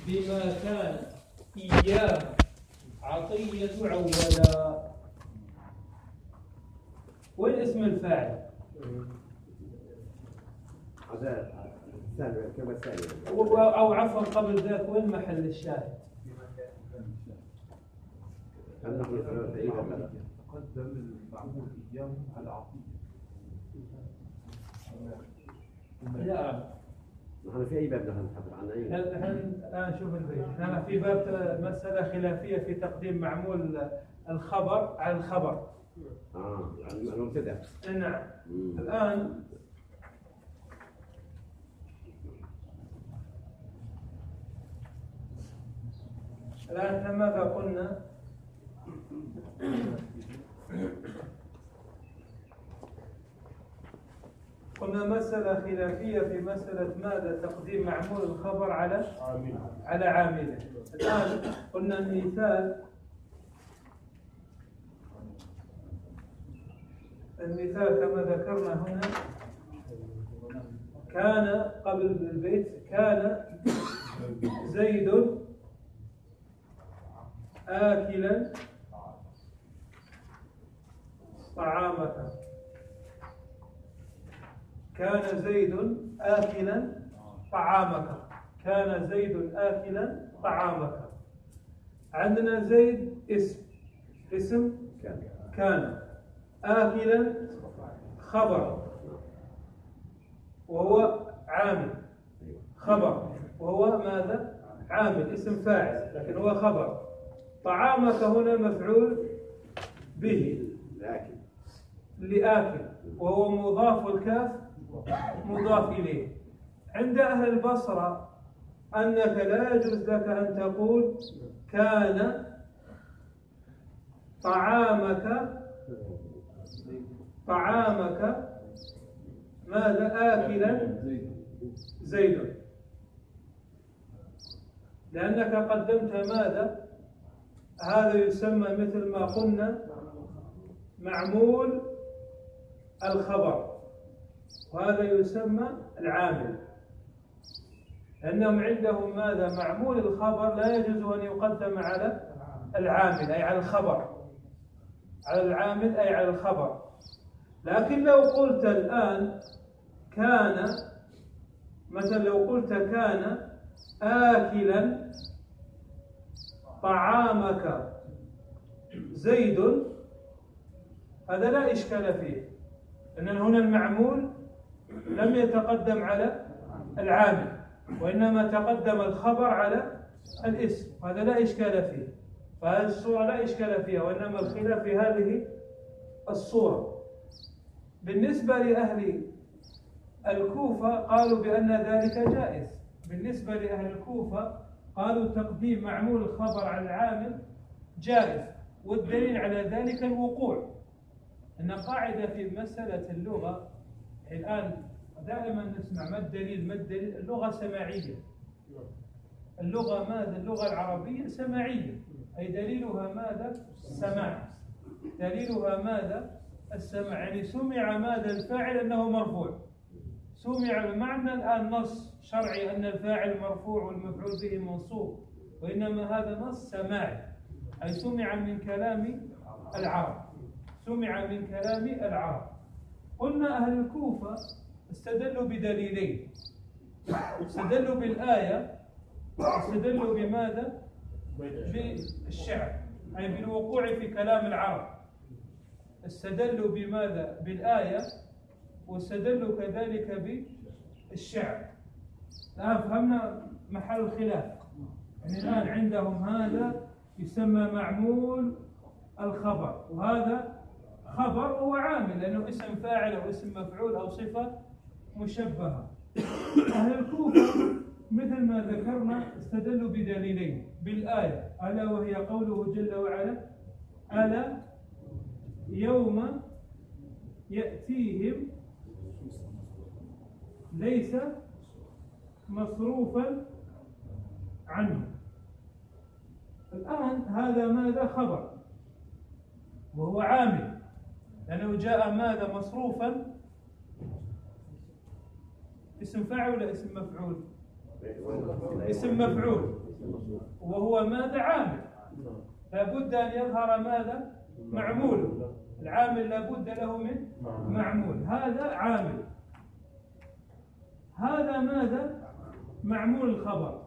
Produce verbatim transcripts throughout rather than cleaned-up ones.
بما كان إياه عطية عولا. وين اسم الفاعل؟ أو عفوا قبل ذاك وين محل الشاهد؟ تقدم المعمول إياه على عطية. لا نحن في أي باب نحن نتحدث عنه؟ الآن الآن نشوف البيت. نحن في باب مسألة خلافية في تقديم معمول الخبر على الخبر. آه يعني المبتدأ. نعم. الآن الآن ماذا قلنا؟ قلنا مسألة خلافية في مسألة ماذا تقديم معمول الخبر على على عامله. الآن قلنا المثال المثال كما ذكرنا هنا كان قبل البيت كان زيد آكلا طعامك. كان زيد آكلا طعامك. كان زيد آكلا طعامك. عندنا زيد اسم اسم كان كان آكلا خبر وهو عامل خبر وهو ماذا؟ عامل اسم فاعل لكن هو خبر. طعامك هنا مفعول به لكن لآكل وهو مضاف الكاف مضاف إليه. عند أهل البصرة أنك لا يجوز لك أن تقول كان طعامك طعامك ماذا آكلا زيد، لأنك قدمت ماذا؟ هذا يسمى مثل ما قلنا معمول الخبر، وهذا يسمى العامل، لأنهم عندهم ماذا؟ معمول الخبر لا يجوز أن يقدم على العامل أي على الخبر، على العامل أي على الخبر. لكن لو قلت الآن كان مثلا لو قلت كان آكلا طعامك زيد هذا لا إشكال فيه، لأن هنا المعمول لم يتقدم على العامل وإنما تقدم الخبر على الاسم، هذا لا إشكال فيه. فهذه الصورة لا إشكال فيها، وإنما الخلاف في هذه الصورة. بالنسبة لأهل الكوفة قالوا بأن ذلك جائز. بالنسبة لأهل الكوفة قالوا تقديم معمول الخبر على العامل جائز، والدليل على ذلك الوقوع. أن قاعدة في مسألة اللغة الآن دائما نسمع ما الدليل ما الدليل. اللغة سماعية، اللغة ماذا؟ اللغة العربية سماعية، أي دليلها ماذا؟ السماع. دليلها ماذا؟ السماع، يعني سمع ماذا؟ الفاعل أنه مرفوع. سمع بمعنى الآن نص شرعي أن الفاعل مرفوع والمفعول به منصوب، وإنما هذا نص سماعي، أي سمع من كلام العرب، سمع من كلام العرب. قلنا أهل الكوفة استدلوا بدليلين، استدلوا بالآية واستدلوا بماذا؟ بالشعر، أي بالوقوع في كلام العرب. استدلوا بماذا؟ بالآية، واستدلوا كذلك بالشعر. الآن فهمنا محل الخلاف. يعني الآن عندهم هذا يسمى معمول الخبر، وهذا خبر هو عامل لأنه اسم فاعل أو اسم مفعول أو صفة مشبهة. أهل الكوفة مثل ما ذكرنا استدلوا بدليلين بالآية، ألا وهي قوله جل وعلا ألا يوم يأتيهم ليس مصروفا عنه. الآن هذا ماذا؟ خبر وهو عامل لأنه جاء ماذا؟ مصروفا. اسم فاعل ولا اسم مفعول؟ اسم مفعول. وهو ماذا؟ عامل. لابد أن يظهر ماذا؟ معمول. العامل لابد له من معمول. هذا عامل. هذا ماذا؟ معمول الخبر.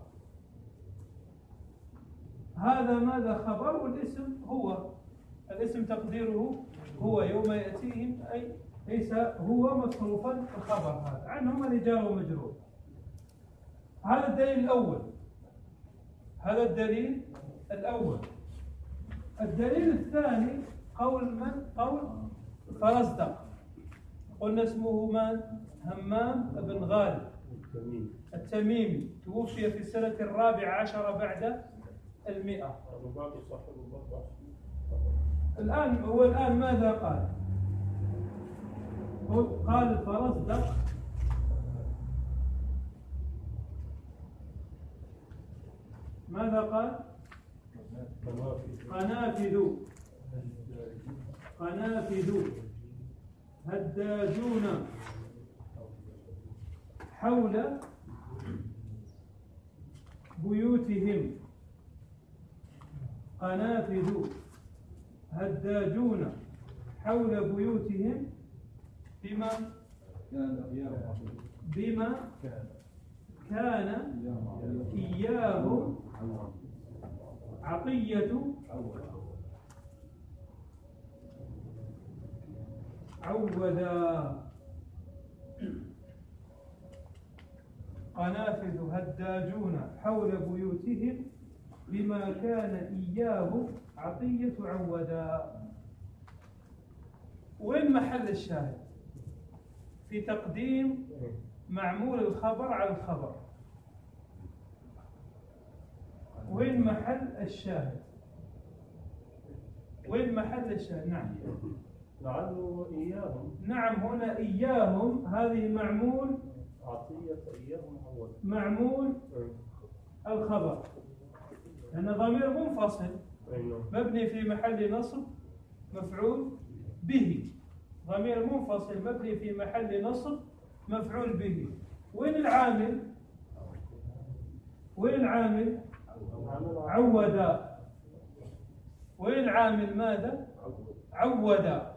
هذا ماذا؟ خبر. والاسم هو. الاسم تقديره هو يوم يأتيهم، أي ليس هو مصروفا الخبر. هذا عنهم الجار ومجرور. هذا الدليل الأول. هذا الدليل الأول. الدليل الثاني قول من؟ قول فرزدق. قلنا اسمه من؟ همام بن غالب التميمي، توفي في السنة الرابعة عشر بعد المئة. الآن هو الآن ماذا قال؟ قال فرزدق ماذا قال؟ قنافذ قنافذ هداجون حول بيوتهم. قنافذ هداجون حول بيوتهم بما بما كان إياه عطية عودا. قنافذ هداجون حول بيوتهم بما كان إياه عطية عودا. وين محل الشاهد في تقديم معمول الخبر على الخبر؟ وين محل الشاهد؟ وين محل الشاهد؟ نعم لعله إياهم. نعم هنا إياهم هذه معمول عطية إياهم أول معمول الخبر، لأن ضمير منفصل مبني في محل نصب مفعول به. ضمير منفصل مبني في محل نصب مفعول به. وين العامل؟ وين العامل؟ عودا. وين العامل؟ ماذا؟ عودا.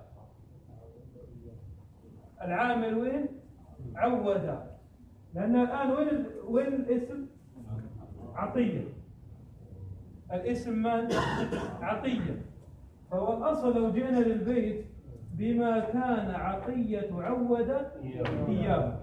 العامل وين؟ عودا. لأن الآن وين وين الاسم؟ عطية. الاسم من؟ عطية. فهو الأصل لو جئنا للبيت بما كان عطية عودا إياه.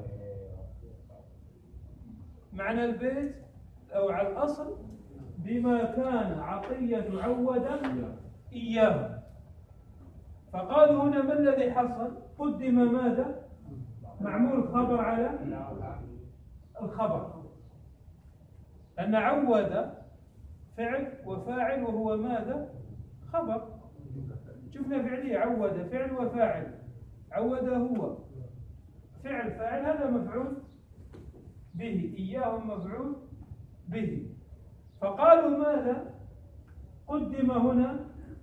معنى البيت أو على الأصل بما كان عطية عودا إياه. فقالوا هنا ما الذي حصل؟ قدم ماذا؟ معمول الخبر على الخبر، أن عود فعل وفاعل وهو ماذا؟ خبر. شفنا فعلية عود فعل وفاعل. عود هو فعل فاعل، هذا مفعول به. إياهم مفعول به. فقالوا ماذا؟ قدم هنا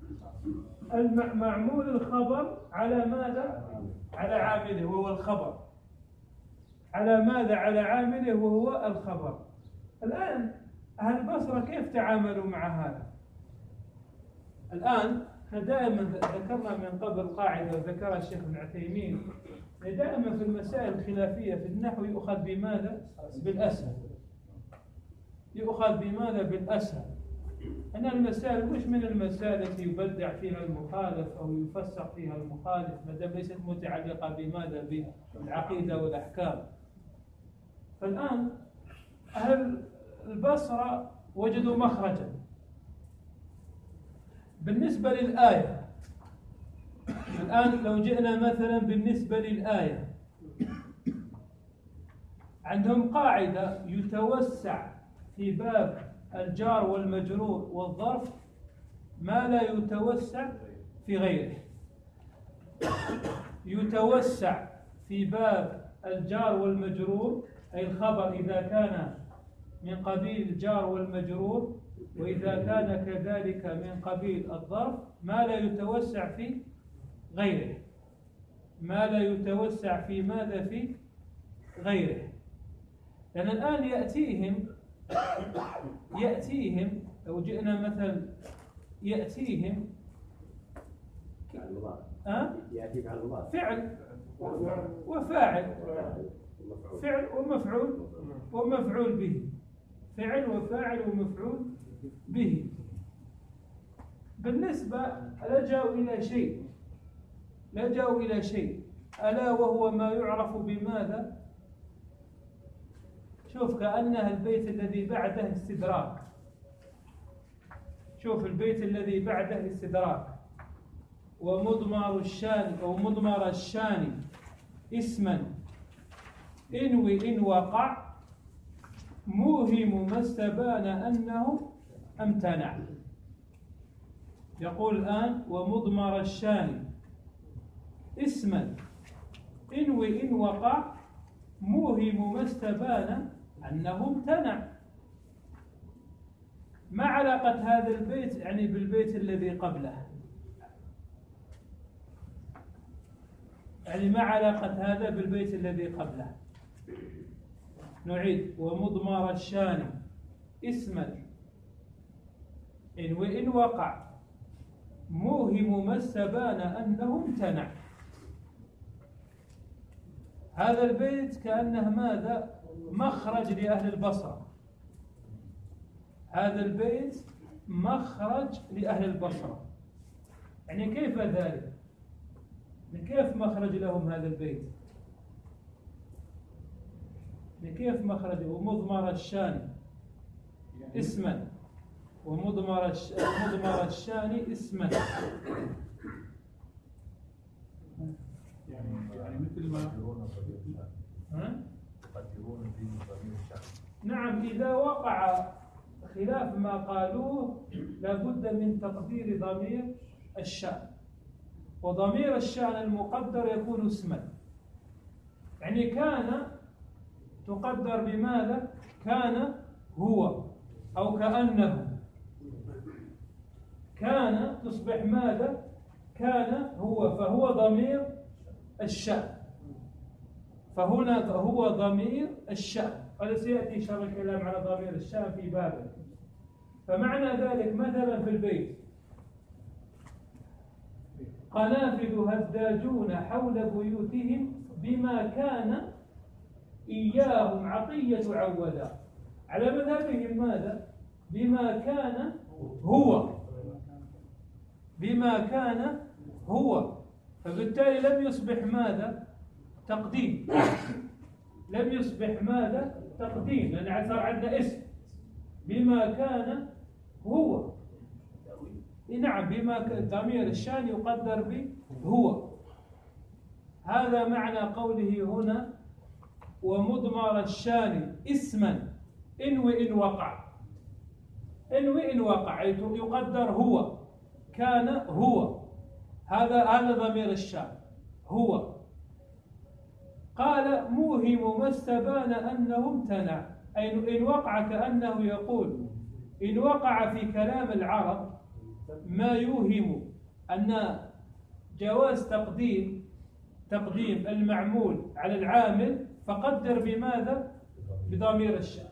معمول الخبر على ماذا؟ على عامله وهو الخبر. على ماذا؟ على عامله وهو الخبر. الآن أهل البصرة كيف تعاملوا مع هذا؟ الآن دائما ذكرنا من قبل قاعدة ذكرها الشيخ ابن عثيمين، دائما في المسائل الخلافية في النحو يؤخذ بماذا؟ بالأسهل. يؤخذ بماذا؟ بالأسهل. أن المسائل مش من المسائل التي يبدع فيها المخالف أو يفسق فيها المخالف، ما دام ليست متعلقة بماذا؟ بالعقيدة والأحكام. فالآن أهل البصرة وجدوا مخرجا بالنسبة للآية. الآن لو جئنا مثلا بالنسبة للآية، عندهم قاعدة يتوسع في باب الجار والمجرور والظرف ما لا يتوسع في غيره. يتوسع في باب الجار والمجرور أي الخبر إذا كان من قبيل الجار والمجرور، وإذا كان كذلك من قبيل الظرف ما لا يتوسع في غيره. ما لا يتوسع في ماذا؟ في غيره. لأن الآن يأتيهم يأتيهم، لو جئنا مثلا يأتيهم فعل مضارع. أه؟ يأتي فعل مضارع. فعل وفاعل، فعل ومفعول ومفعول به، فعل وفاعل ومفعول به. بالنسبة لجأوا إلى شيء، لجأوا إلى شيء ألا وهو ما يعرف بماذا؟ شوف كأنه البيت الذي بعده استدراك. شوف البيت الذي بعده استدراك. ومضمر الشان أو مضمر الشان اسما انوي إن وقع موهم ما استبان أنه امتنع. يقول الآن ومضمر الشان اسما انوي إن وقع موهم ما استبان أنه امتنع. ما علاقة هذا البيت يعني بالبيت الذي قبله؟ يعني ما علاقة هذا بالبيت الذي قبله؟ نعيد. ومضمر الشان اسما إن وإن وقع موهم ما استبان أنه امتنع. هذا البيت كأنه ماذا؟ مخرج لأهل البصرة. هذا البيت مخرج لأهل البصرة. يعني كيف ذلك؟ كيف مخرج لهم هذا البيت؟ كيف مخرج؟ ومضمر الشان اسما ومضمر الش... مضمر الشان اسما يعني يعني مثل ما ها؟ يقدرون في ضمير الشأن. نعم، إذا وقع خلاف ما قالوه لابد من تقدير ضمير الشأن، وضمير الشأن المقدر يكون اسما. يعني كان تقدر بماذا؟ كان هو أو كأنه. كان تصبح ماذا؟ كان هو، فهو ضمير الشأن. فهنا هو ضمير الشأن، قد سيأتي شرح الكلام على ضمير الشأن في بابه. فمعنى ذلك مثلا في البيت قنافذ هداجون حول بيوتهم بما كان إياهم عطية عودا. على مذهبهم ماذا؟ بما كان هو، بما كان هو. فبالتالي لم يصبح ماذا؟ تقديم. لم يصبح ماذا؟ تقديم، لأن صار عندنا اسم بما كان هو. نعم، بما ضمير الشان يقدر به هو. هذا معنى قوله هنا ومضمر الشان اسما إن وإن وقع. إن وإن وقع يقدر هو، كان هو، هذا هذا ضمير الشان هو. قال موهم ما استبان أنه امتنع، أي إن وقع كأنه يقول إن وقع في كلام العرب ما يوهم أن جواز تقديم تقديم المعمول على العامل فقدر بماذا؟ بضمير الشأن.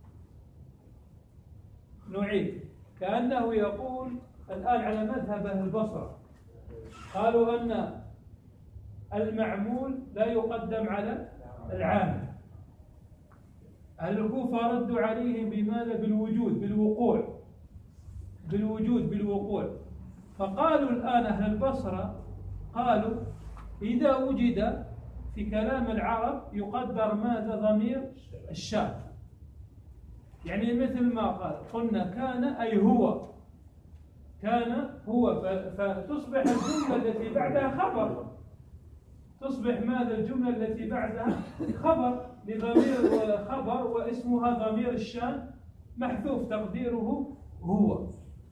نعيد. كأنه يقول الآن على مذهب أهل البصرة قالوا أن المعمول لا يقدم على العامل. أهل الكوفة ردوا عليهم بماذا؟ بالوجود، بالوقوع، بالوجود بالوقوع. فقالوا الآن أهل البصرة قالوا إذا وجد في كلام العرب يقدر ماذا؟ ضمير الشأن. يعني مثل ما قال قلنا كان أي هو، كان هو، فتصبح الجملة التي بعدها خبر. تصبح ماذا؟ الجملة التي بعدها خبر لضمير خبر واسمها ضمير الشأن محذوف تقديره هو.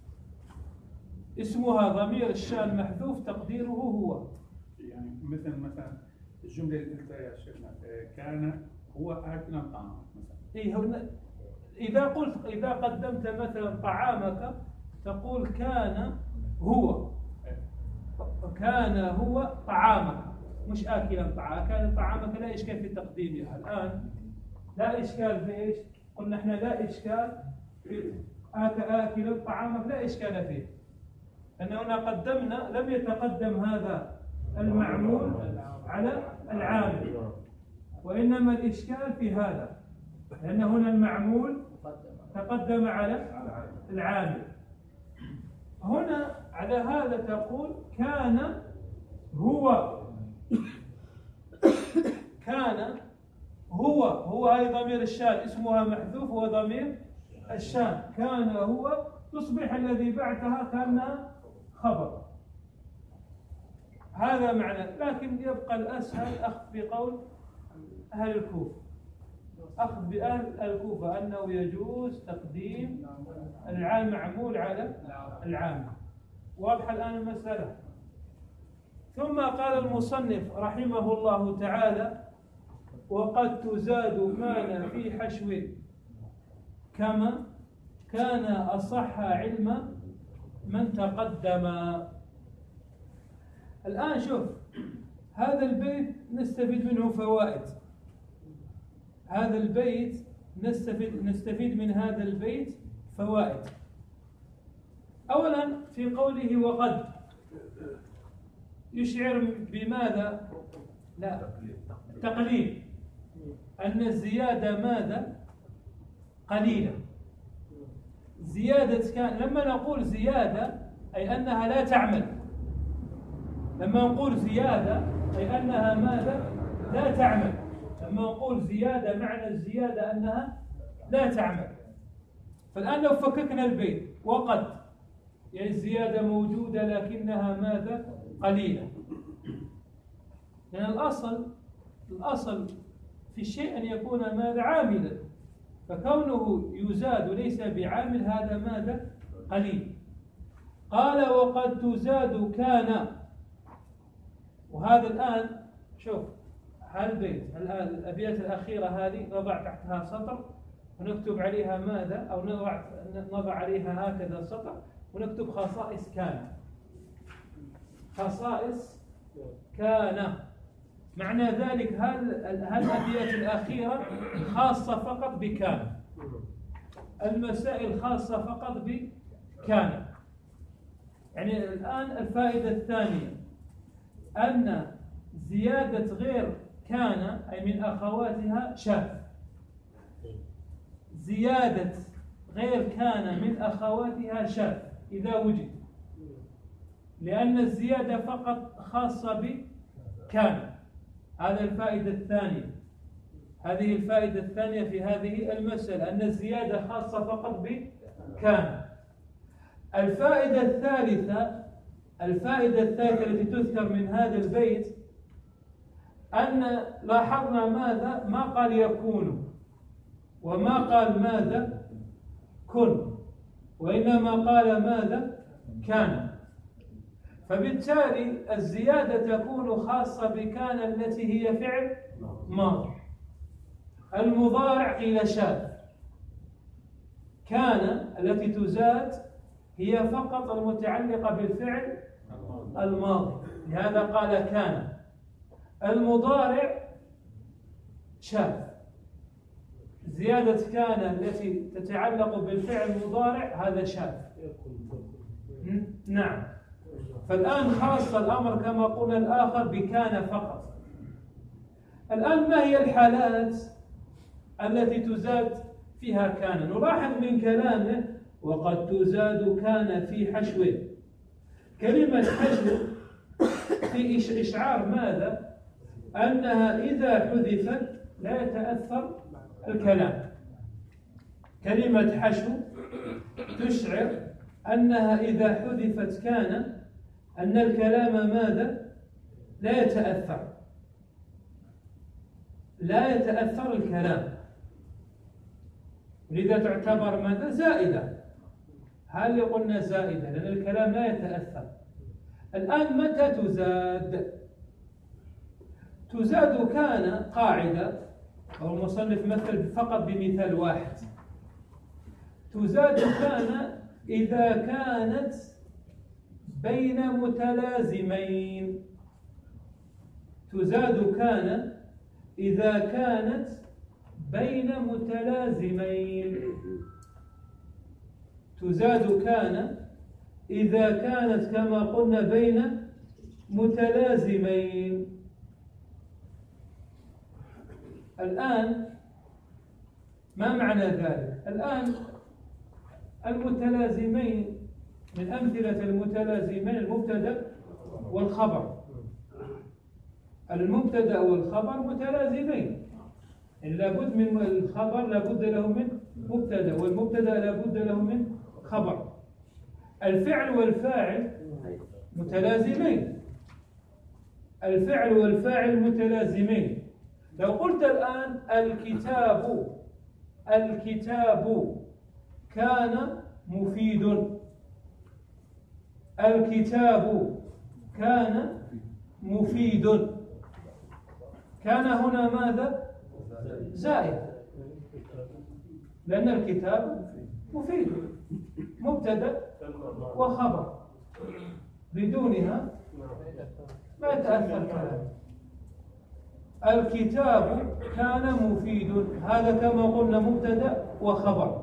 اسمها ضمير الشأن محذوف تقديره هو. يعني مثل مثلا الجملة اللي قلتها يا شيخنا كان هو آكلا طعاما مثلا. إيه، إذا قلت إذا قدمت مثلا طعامك تقول كان هو، كان هو طعامك، مش آكلا طعامك. كان طعامك لا إشكال في تقديمها الآن، لا إشكال في إيش؟ قلنا إحنا لا إشكال آك آكل طعامك لا إشكال فيه، أن هنا قدمنا لم يتقدم هذا المعمول على العامل، وإنما الإشكال في هذا، لأن هنا المعمول تقدم على العامل. هنا على هذا تقول كان هو كان هو هو هاي ضمير الشان اسمها محذوف، هو ضمير الشان. كان هو تصبح الذي بعدها كأنها خبر. هذا معنى، لكن يبقى الأسهل أخذ بقول أهل الكوفة، أخذ بأهل الكوفة أنه يجوز تقديم العام معمول على العام. واضح الآن المسألة. ثم قال المصنف رحمه الله تعالى: وقد تزاد كان في حشو كما كان أصح علم من تقدم. الآن شوف هذا البيت نستفيد منه فوائد. هذا البيت نستفيد نستفيد من هذا البيت فوائد. أولا في قوله وقد يشعر بماذا؟ لا تقليل، أن الزيادة ماذا؟ قليلة. زيادة كان، لما نقول زيادة أي أنها لا تعمل. لما نقول زيادة أي أنها ماذا؟ لا تعمل. لما نقول زيادة معنى الزيادة أنها لا تعمل. فالآن لو فككنا البيت وقد، يعني الزيادة موجودة لكنها ماذا؟ قليلة. لأن يعني الأصل الأصل في الشيء أن يكون ماذا؟ عاملا، فكونه يزاد ليس بعامل هذا ماذا؟ قليل. قال وقد تزاد كان. وهذا الآن شوف هالبيت الأبيات الأخيرة هذه نضع تحتها سطر ونكتب عليها ماذا؟ أو نضع نضع عليها هكذا سطر ونكتب خصائص كان. خصائص كان معنى ذلك هل الأبيات الأخيرة خاصة فقط بكان، المسائل خاصة فقط بكان. يعني الآن الفائدة الثانية أن زيادة غير كان أي من أخواتها شاذ. زيادة غير كان من أخواتها شاذ إذا وجد، لأن الزيادة فقط خاصة بكان. هذا الفائدة الثانية. هذه الفائدة الثانية في هذه المسألة، أن الزيادة خاصة فقط بكان. الفائدة الثالثة الفائدة الثالثة التي تذكر من هذا البيت أن لاحظنا ماذا؟ ما قال يكون وما قال ماذا؟ كن، وإنما قال ماذا؟ كان. فبالتالي الزيادة تكون خاصة بكان التي هي فعل ماضي. المضارع قيل شاذ. كان التي تزاد هي فقط المتعلقة بالفعل الماضي، لهذا قال كان. المضارع شاذ. زيادة كان التي تتعلق بالفعل المضارع هذا شاذ. نعم. فالآن خاص الأمر كما قلنا الآخر بكان فقط. الآن ما هي الحالات التي تزاد فيها كان؟ نلاحظ من كلامه وقد تزاد كان في حشو. كلمة حشو في إشعار ماذا؟ أنها إذا حذفت لا يتأثر الكلام. كلمة حشو تشعر أنها إذا حذفت كان أن الكلام ماذا؟ لا يتأثر لا يتأثر الكلام، لذا تعتبر ماذا؟ زائدة. هل قلنا زائدة؟ لأن الكلام لا يتأثر. الآن متى تزاد؟ تزاد كان قاعدة، أو المصنف مثل فقط بمثال واحد. تزاد كان إذا كانت بين متلازمين. تزاد كان إذا كانت بين متلازمين. تزاد كان إذا كانت كما قلنا بين متلازمين. الآن ما معنى ذلك؟ الآن المتلازمين من أمثلة المتلازمين المبتدأ والخبر. المبتدأ والخبر متلازمين، يعني لابد من الخبر لابد له من مبتدأ، والمبتدأ لابد له من خبر. الفعل والفاعل متلازمين، الفعل والفاعل متلازمين. لو قلت الآن الكتاب الكتاب كان مفيد، الكتاب كان مفيد، كان هنا ماذا؟ زائد، لأن الكتاب مفيد مبتدأ وخبر، بدونها ما يتأثر كلام. الكتاب كان مفيد، هذا كما قلنا مبتدأ وخبر.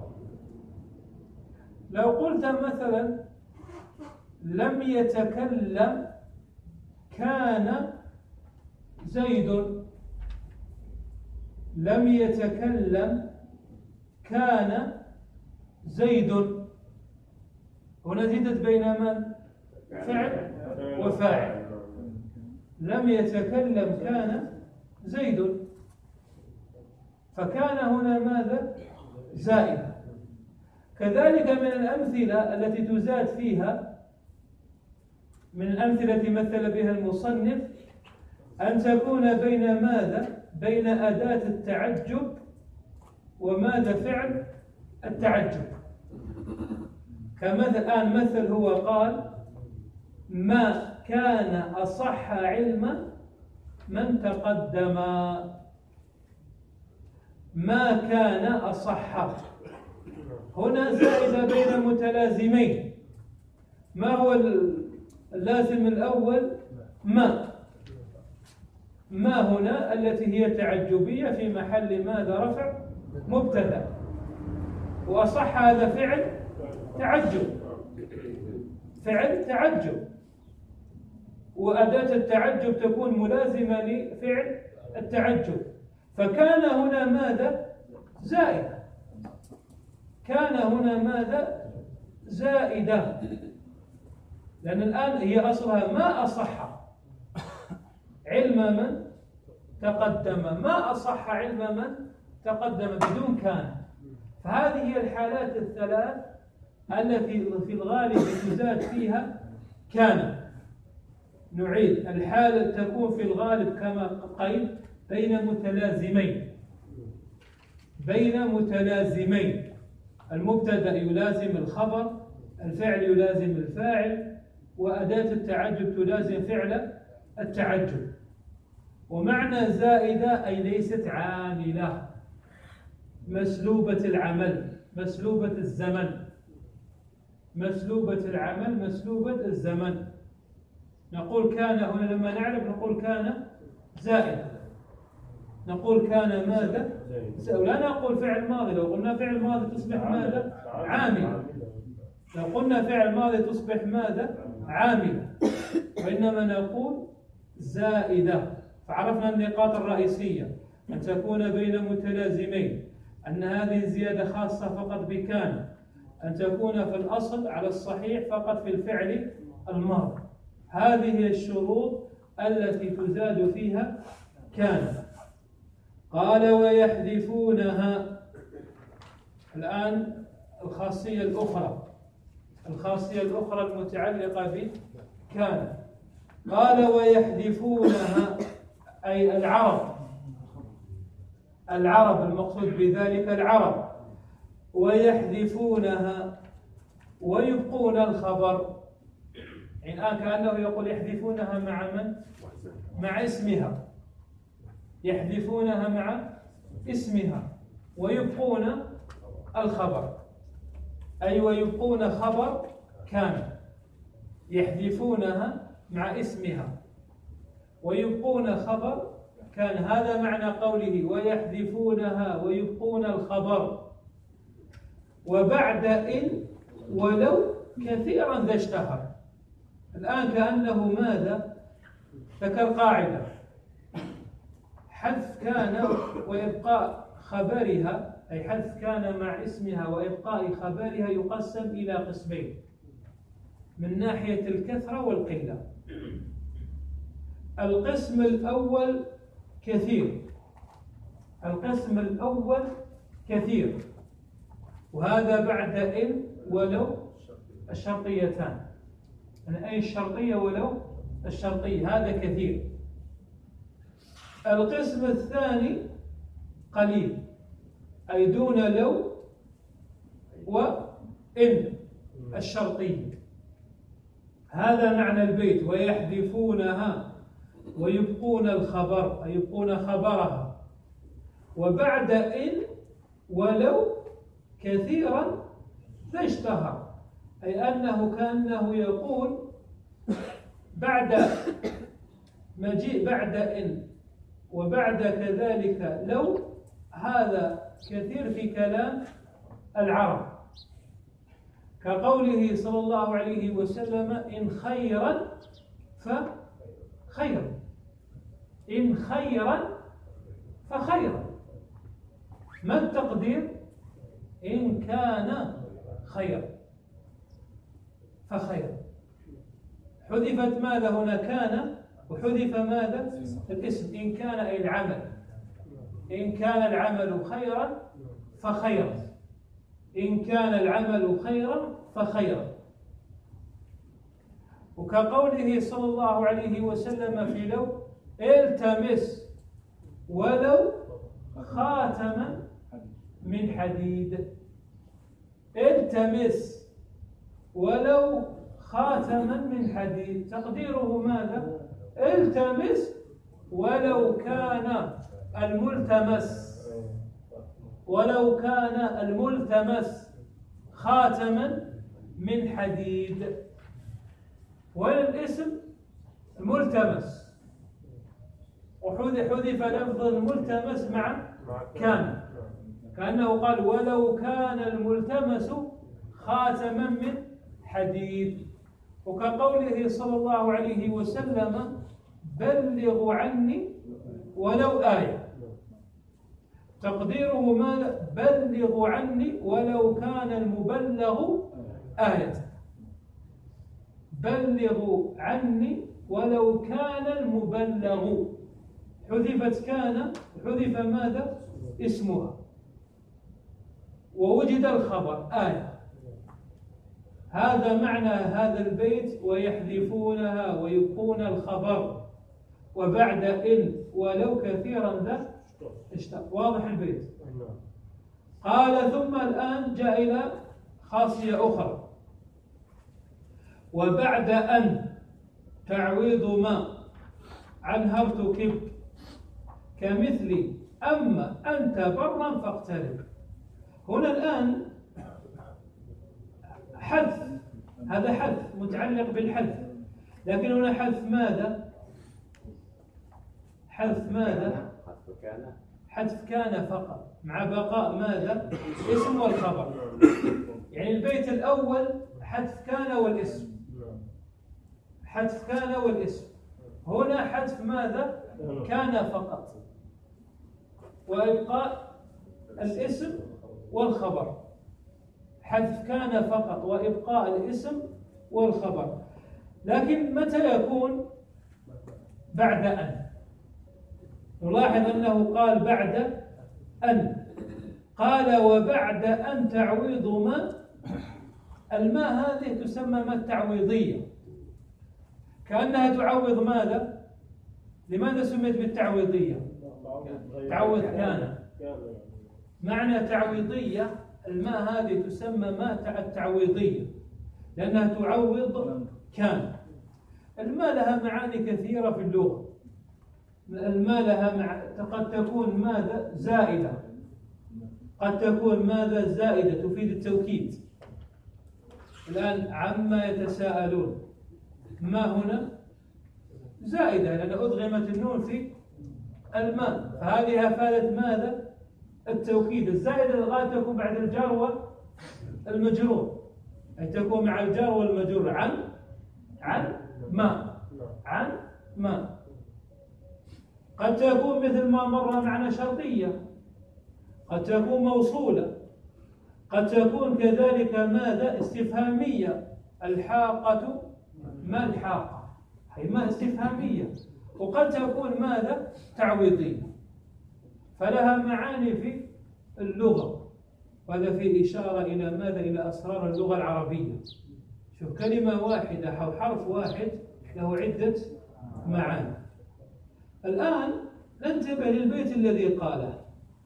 لو قلت مثلا لم يتكلم كان زيد، لم يتكلم كان زيد، هنا زيدت بين من؟ فعل وفاعل. لم يتكلم كان زيد، فكان هنا ماذا؟ زائدة. كذلك من الأمثلة التي تزاد فيها، من الأمثلة مثل بها المصنف، أن تكون بين ماذا؟ بين أداة التعجب وماذا؟ فعل التعجب. كمثل الآن مثل هو قال ما كان أصح علم من تقدم، ما كان أصح، هنا زائدة بين متلازمين. ما هو اللازم الأول؟ ما ما هنا التي هي تعجبية في محل ماذا؟ رفع مبتدأ، وأصح هذا فعل تعجب، فعل تعجب، وأداة التعجب تكون ملازمة لفعل التعجب، فكان هنا ماذا؟ زائدة، كان هنا ماذا؟ زائدة، لأن الآن هي أصلها ما أصح علم من تقدم، ما أصح علم من تقدم بدون كان. فهذه هي الحالات الثلاث التي في الغالب تزاد فيها كان. نعيد، الحالة تكون في الغالب كما قيل بين متلازمين، بين متلازمين، المبتدأ يلازم الخبر، الفعل يلازم الفاعل، وأداة التعجب تلازم فعل التعجب. ومعنى زائدة أي ليست عاملة، مسلوبة العمل، مسلوبة الزمن، مسلوبة العمل، مسلوبة الزمن. نقول كان هنا لما نعرف نقول كان زائدة، نقول كان ماذا؟ لا نقول فعل ماضي، لو قلنا فعل ماضي تصبح ماذا؟ عامل، لو قلنا فعل ماضي تصبح ماذا؟ عامل، وإنما نقول زائدة. فعرفنا النقاط الرئيسية، أن تكون بين متلازمين، أن هذه الزيادة خاصة فقط بكان، أن تكون في الأصل على الصحيح فقط في الفعل الماضي. هذه هي الشروط التي تزاد فيها كان. قال ويحذفونها. الآن الخاصية الأخرى، الخاصية الأخرى المتعلقة بكان. قال ويحذفونها أي العرب، العرب المقصود بذلك العرب، ويحذفونها ويبقون الخبر. يعني الآن كأنه يقول يحذفونها مع من؟ مع اسمها، يحذفونها مع اسمها ويبقون الخبر، أي ويبقون خبر كان، يحذفونها مع اسمها ويبقون خبر كان. هذا معنى قوله ويحذفونها ويبقون الخبر. وبعد إن ولو كثيرا ذا اشتهر. الآن كأنه ماذا؟ ذكر قاعدة: حذف كان وإبقاء خبرها، أي حذف كان مع اسمها وإبقاء خبرها يقسم إلى قسمين من ناحية الكثرة والقلة. القسم الأول كثير، القسم الأول كثير، وهذا بعد إن ولو الشرطيتان، يعني أي الشرطية ولو الشرطية، هذا كثير. القسم الثاني قليل، أي دون لو وإن الشرطية. هذا معنى البيت: ويحذفونها ويبقون الخبر، أي يبقون خبرها. وبعد إن ولو كثيرا ذا اشتهر، أي أنه كأنه يقول بعد مجيء بعد إن وبعد كذلك لو، هذا كثير في كلام العرب، كقوله صلى الله عليه وسلم: إن خيرا فخيرا، إن خيرا فخيرا. ما التقدير؟ إن كان خيرا فخيرا. حذفت ماذا هنا؟ كان، وحذف ماذا؟ الاسم. إن كان أي العمل، إن كان العمل خيرا فخيرا، إن كان العمل خيرا فخيرا. وكقوله صلى الله عليه وسلم في لو: التمس ولو خاتما من حديد. التمس ولو خاتما من حديد، تقديره ماذا؟ التمس ولو كان الملتمس، ولو كان الملتمس خاتما من حديد. والاسم الملتمس، وحذف لفظ الملتمس مع كان، كأنه قال: ولو كان الملتمس خاتما من حديد. وكقوله صلى الله عليه وسلم: بلغوا عني ولو آية، تقديره ماذا؟ بلغوا عني ولو كان المبلغ آية، بلغوا عني ولو كان المبلغ. حذفت كان وحذف ماذا؟ اسمها، ووجد الخبر آية. هذا معنى هذا البيت: ويحذفونها ويبقون الخبر وبعد إن ولو كثيرا ذا اشتق. واضح البيت؟ قال: ثم الآن جاء إلى خاصية أخرى: وبعد أن تعويض ما عنها ارتكب، كمثل أما أنت برا فاقترب. هنا الآن حذف، هذا حذف متعلق بالحذف، لكن هنا حذف ماذا؟ حذف ماذا؟ حذف كان فقط، مع بقاء ماذا؟ اسم والخبر. يعني البيت الأول حذف كان والاسم، حذف كان والاسم. هنا حذف ماذا؟ كان فقط، وإبقاء الاسم والخبر. حذف كان فقط وإبقاء الاسم والخبر. لكن متى يكون؟ بعد أن. نلاحظ أنه قال بعد أن، قال: وبعد أن تعويض ما. الماء هذه تسمى ما التعويضية، كأنها تعوض ماذا؟ لماذا سميت بالتعويضية؟ تعوض كان، معنى تعويضية. الماء هذه تسمى ماء التعويضية لأنها تعوض كان. الماء لها معاني كثيرة في اللغة. الماء لها مع... قد تكون ماذا؟ زائدة، قد تكون ماذا؟ زائدة تفيد التوكيد. الآن عما يتساءلون، ما هنا زائدة لأن أدغمت النون في الماء، فهذه أفادت ماذا؟ التوكيد. الزائدة الغاية تكون بعد الجار والمجرور. أي تكون مع الجار والمجرور عن عن ما عن ما. قد تكون مثل ما مر معنا شرطية، قد تكون موصولة، قد تكون كذلك ماذا استفهامية. الحاقة ما الحاقة، هي ما استفهامية. وقد تكون ماذا تعويضية، فلها معاني في اللغة. وهذا في إشارة إلى ماذا؟ إلى أسرار اللغة العربية. شوف، كلمة واحدة أو حرف واحد له عدة معاني. الآن ننتبه للبيت الذي قاله،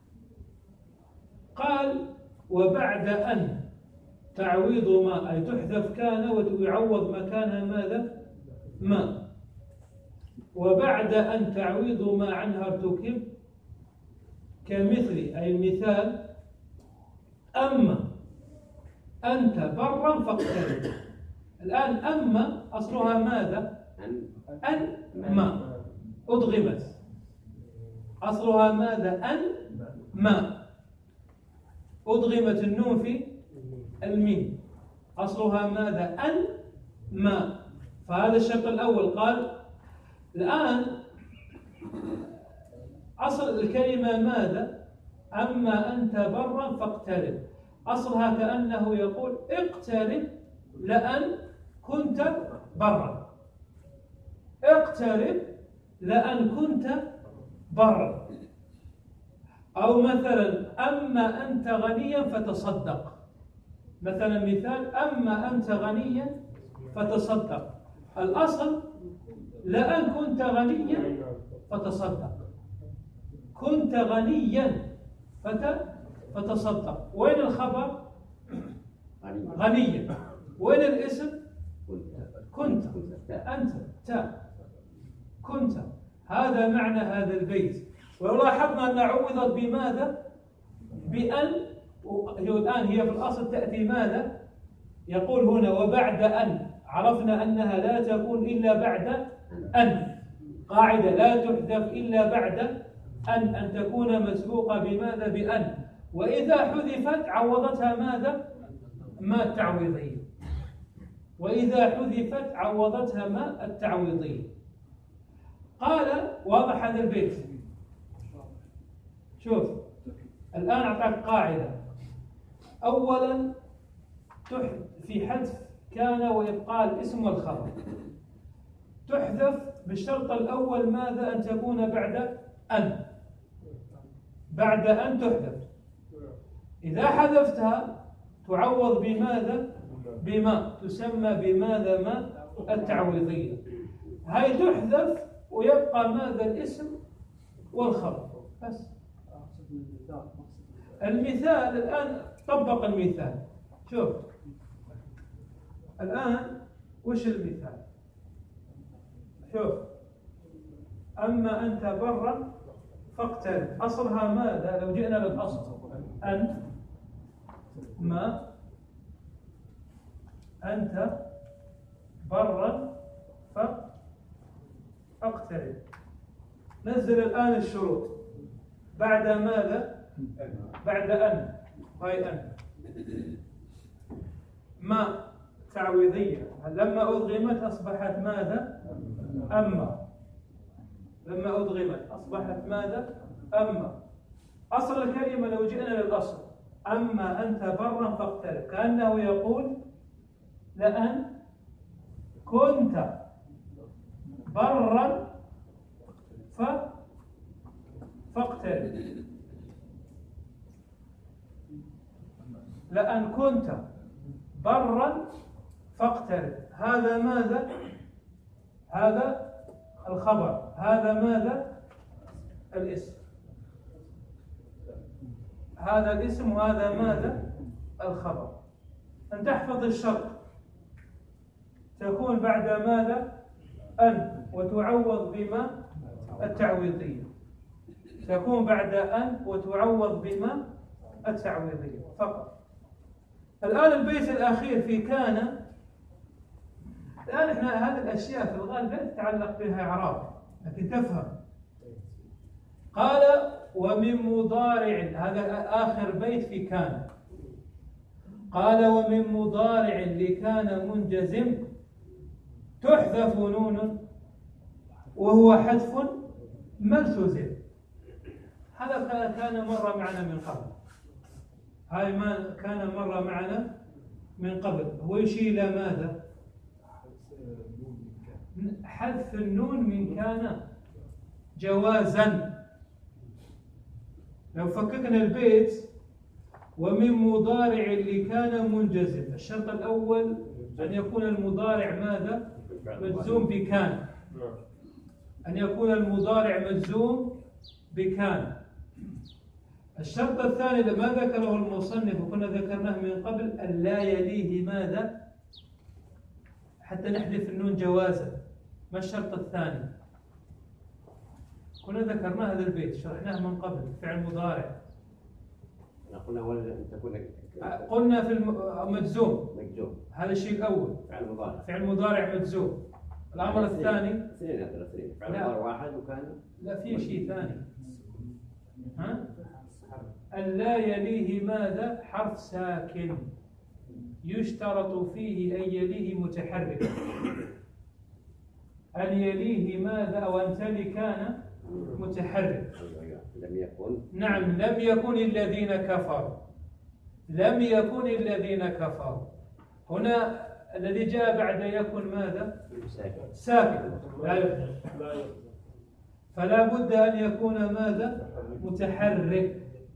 قال وبعد أن تعويض ما، أي تحذف كان ويعوض مكانها ماذا؟ ما. وبعد أن تعويض ما عنها ارتكب كمثل، أي المثال أما أنت برا فاقترب. الآن أما أصلها ماذا؟ أن ما أضغمت، أصلها ماذا؟ أن ما أضغمت النون في الميم، أصلها ماذا؟ أن ما. فهذا الشق الأول. قال الآن أصل الكلمة ماذا؟ أما أنت برا فاقترب، أصلها كأنه يقول اقترب لأن كنت برا، اقترب لأن كنت برا. أو مثلا أما أنت غنيا فتصدق، مثلا مثال أما أنت غنيا فتصدق، الأصل لأن كنت غنيا فتصدق، كنت غنيا فتصدق. وين الخبر؟ غنيا. وين الاسم؟ كنت. أنت تاء كنت. هذا معنى هذا البيت. ولو لاحظنا أن عوضت بماذا؟ بأن. الآن هي في الأصل تأتي ماذا؟ يقول هنا وبعد أن، عرفنا أنها لا تكون إلا بعد أن، قاعدة لا تحذف إلا بعد أن، أن تكون مسبوقة بماذا؟ بأن. وإذا حذفت عوضتها ماذا؟ ما التعويضية. وإذا حذفت عوضتها ما التعويضية. قال واضح هذا البيت؟ شوف الآن أعطاك قاعدة. أولا في حذف كان وإبقاء الاسم والخبر تحذف بالشرط الأول ماذا؟ أن تكون بعد أن، بعد أن تحذف. إذا حذفتها تعوض بماذا؟ بما، تسمى بماذا؟ ما التعويضية. هاي تحذف ويبقى ماذا؟ الاسم والخبر بس. المثال الآن طبق المثال. شوف الآن وش المثال؟ شوف أما أنت برا فاقترب، أصلها ماذا؟ لو جئنا للأصل أن ما أنت برا فاقترب. نزل الآن الشروط. بعد ماذا؟ بعد أن، هاي أن ما تعويضية. لما أضغمت أصبحت ماذا؟ أما. لما أضغمت أصبحت ماذا؟ أما. أصل الكلمة لو جئنا للأصل أما أنت برا فاقترب، كأنه يقول لأن كنت برا فاقترب، لأن كنت برا فاقترب. هذا ماذا؟ هذا الخبر. هذا ماذا؟ الاسم. هذا الاسم وهذا ماذا؟ الخبر. أن تحفظ الشرط تكون بعد ماذا؟ أن، وتعوض بما التعويضية. تكون بعد أن وتعوض بما التعويضية فقط. الآن البيت الأخير في كان. الآن إحنا هذه الأشياء في الغالب لا تتعلق بها إعراب، لكن تفهم. قال ومن مضارع، هذا آخر بيت في كان. قال ومن مضارع لكان منجزم تحذف نون وهو حذف ما التزم. هذا كان مر معنا من قبل، هاي ما كان مر معنا من قبل. هو يشير إلى ماذا؟ حذف النون من كان جوازا. لو فككنا البيت ومن مضارع لكان منجزم، الشرط الأول أن يكون المضارع ماذا؟ مجزوم بكان، أن يكون المضارع مجزوم بكان. الشرط الثاني ما ذكره المصنف وكنا ذكرناه من قبل أن لا يليه ماذا؟ حتى نحذف النون جوازا. ما الشرط الثاني؟ كنا ذكرنا هذا البيت شرحناه من قبل، فعل مضارع قلنا هو أن تكون قلنا في المجزوم مجزوم، هذا الشيء الأول فعل مضارع فعل مضارع مجزوم. الأمر الثاني اثنين هذول اثنين، فعل مضارع واحد وكان لا في شيء ثاني، ها؟ أن لا يليه ماذا؟ حرف ساكن يشترط فيه أن يليه متحرك. أن يليه ماذا؟ أو أن تلي كان متحرك. لم يكن، نعم لم يكن الذين كفروا، لم يكن الذين كفروا. هنا الذي جاء بعد يكن ماذا؟ ساكن ساكن لا يحدث، فلا بد أن يكون ماذا؟ متحرك.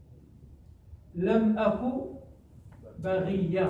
لم أكن بغيا،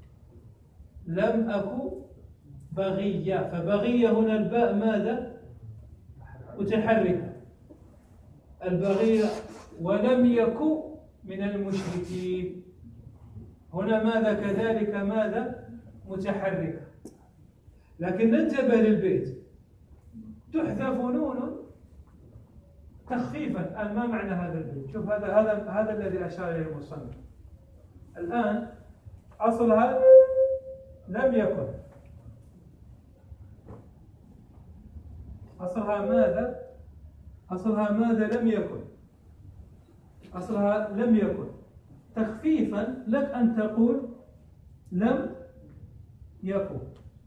لم أكن بغيا، فبغيا هنا الباء ماذا؟ متحركة البغية. ولم يكن من المشركين، هنا ماذا؟ كذلك ماذا؟ متحركة. لكن ننتبه للبيت، تحذف نون تخفيفا. الآن ما معنى هذا البيت؟ شوف هذا هذا هذا الذي أشار إليه المصنف. الآن أصلها لم يكن، أصلها ماذا؟ أصلها ماذا؟ لم يكن، أصلها لم يكن. تخفيفا لك أن تقول لم يكن،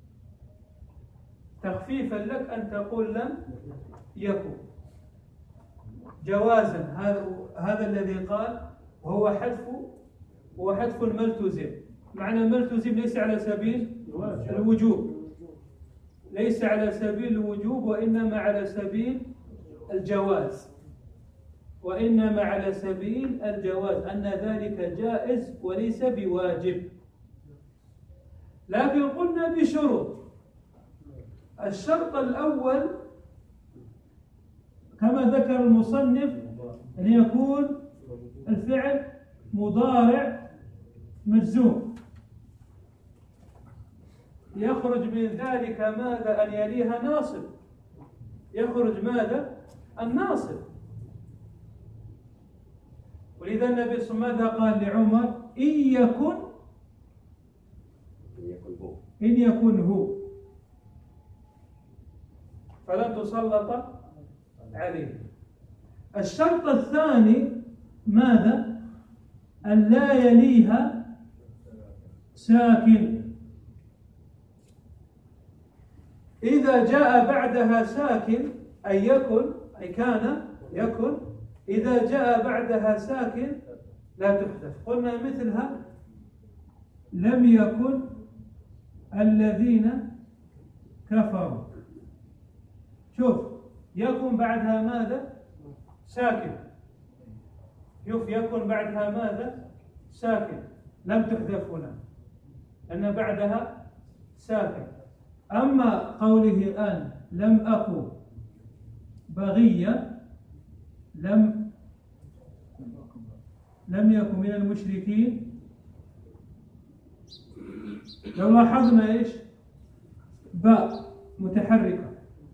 تخفيفا لك أن تقول لم يكن. جوازا هذا هذا الذي قال وهو حذف، هو حذف الملتزم. معنى الملتزم ليس على سبيل الوجوب، ليس على سبيل الوجوب وإنما على سبيل الجواز، وإنما على سبيل الجواز، أن ذلك جائز وليس بواجب. لكن قلنا بشروط. الشرط الأول كما ذكر المصنف أن يكون الفعل مضارع مجزوم، يخرج من ذلك ماذا؟ أن يليها ناصب، يخرج ماذا؟ الناصب. ولذا النبي صلى الله عليه وسلم ماذا قال لعمر؟ إن يكن إن يكن هو فلن تسلط عليه. الشرط الثاني ماذا؟ أن لا يليها ساكن. إذا جاء بعدها ساكن أي يكن أي كان يكن، إذا جاء بعدها ساكن لا تحذف. قلنا مثلها لم يكن الذين كفروا. شوف يكن بعدها ماذا؟ ساكن. شوف يكن بعدها ماذا؟ ساكن، لم تحذف هنا لأن بعدها ساكن. أما قوله الآن لم أكن بغيا، لم لم يكن من المشركين، لو لاحظنا ايش؟ باء متحركة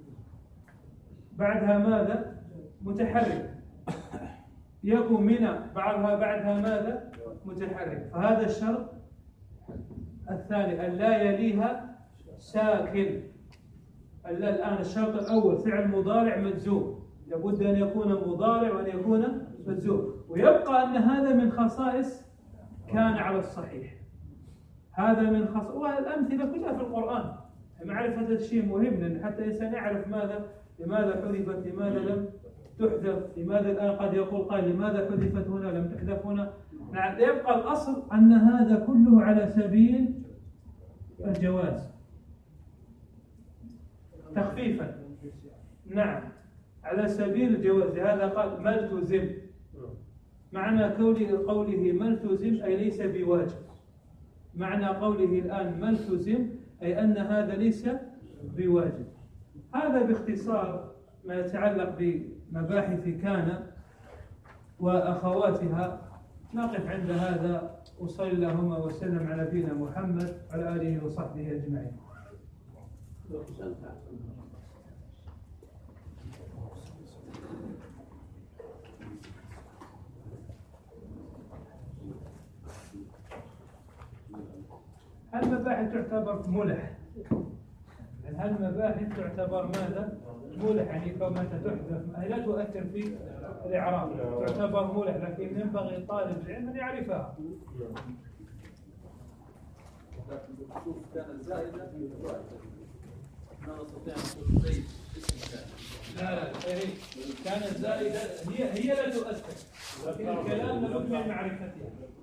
بعدها ماذا؟ متحرك. يكن من بعدها بعدها ماذا؟ متحرك. فهذا الشرط الثاني أن لا يليها ساكن. الآن الشرط الأول فعل مضارع مجزوم، لابد أن يكون مضارع وأن يكون مجزوم. ويبقى أن هذا من خصائص كان على الصحيح، هذا من خص والأمثلة كلها في القرآن. معرفة هذا الشيء مهم، لأن حتى الإنسان يعرف ماذا لماذا حذفت، لماذا لم تحذف، لماذا الآن قد يقول قائل لماذا حذفت هنا لم تحذف هنا. نعم، يبقى الأصل أن هذا كله على سبيل الجواز تخفيفا. نعم، على سبيل الجواز. هذا قال ما التزم، معنى قوله قوله ما التزم أي ليس بواجب. معنى قوله الآن ما التزم أي أن هذا ليس بواجب. هذا باختصار ما يتعلق بمباحث كان وأخواتها. نقف عند هذا، وصلى اللهم وسلم على نبينا محمد وعلى آله وصحبه أجمعين. هالمباحث تعتبر ملح، يعني هالمباحث تعتبر ماذا؟ ملح، يعني كونها تحذف لا تؤثر في الإعراب، تعتبر ملح، لكن ينبغي طالب العلم أن يعرفها. لكن بالخصوص كانت زائدة ما نستطيع أن نقول زيد اسم كان. لا لا هي كانت زائدة، هي هي لا تؤثر، لكن الكلام لابد من معرفتها.